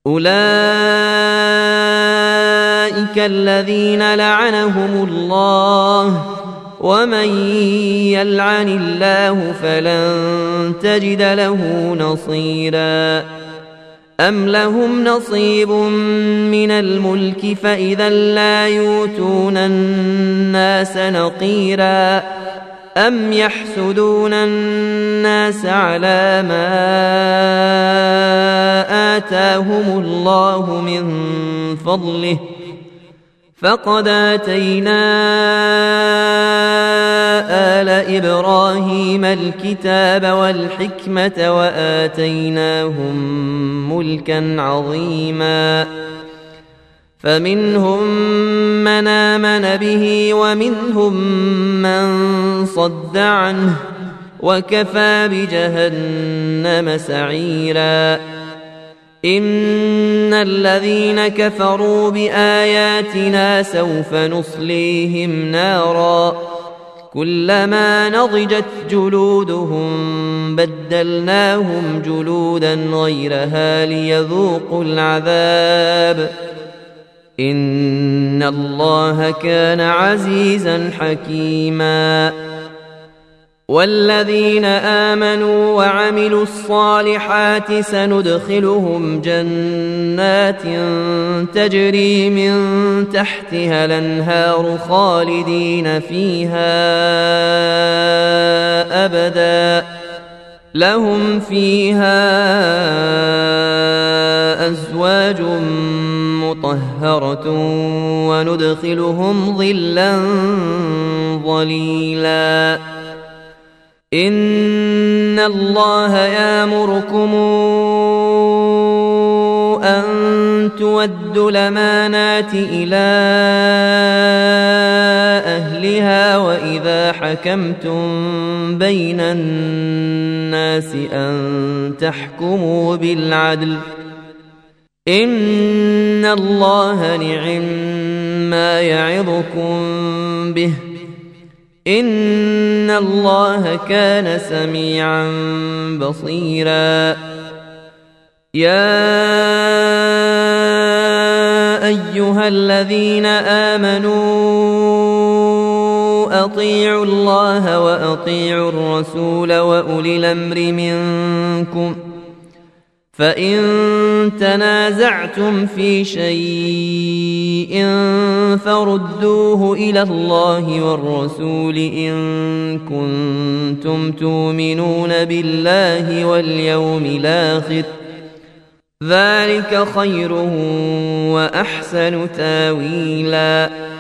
أولئك الذين لعنهم الله، ومن يلعن الله فلن تجد له نصيرا. أم لهم نصيب من الملك فإذا لا يؤتون الناس نقيرا. أم يحسدون الناس على ما آتاهم الله من فضله، فقد آتينا آل إبراهيم الكتاب والحكمة وآتيناهم ملكا عظيما. فمنهم من آمن به ومنهم من صد عنه، وكفى بجهنم سعيرا. إن الذين كفروا بآياتنا سوف نصليهم نارا، كلما نضجت جلودهم بدلناهم جلودا غيرها ليذوقوا العذاب، إن الله كان عزيزا حكيما. والذين آمنوا وعملوا الصالحات سندخلهم جنات تجري من تحتها الأنهار خالدين فيها أبدا، لهم فيها أزواج مطهرة وندخلهم ظلا ظليلا. إن الله يأمركم أن تودوا الأمانات إلى أهلها وإذا حكمتم بين الناس أن تحكموا بالعدل، إن الله نعم ما يعظكم به، إن الله كان سميعا بصيرا. يا أيها الذين آمنوا أطيعوا الله وأطيعوا الرسول وأولي الأمر منكم، فإن تنازعتم في شيء فردوه إلى الله والرسول إن كنتم تؤمنون بالله واليوم الآخر، ذلك خير وأحسن تاويلا.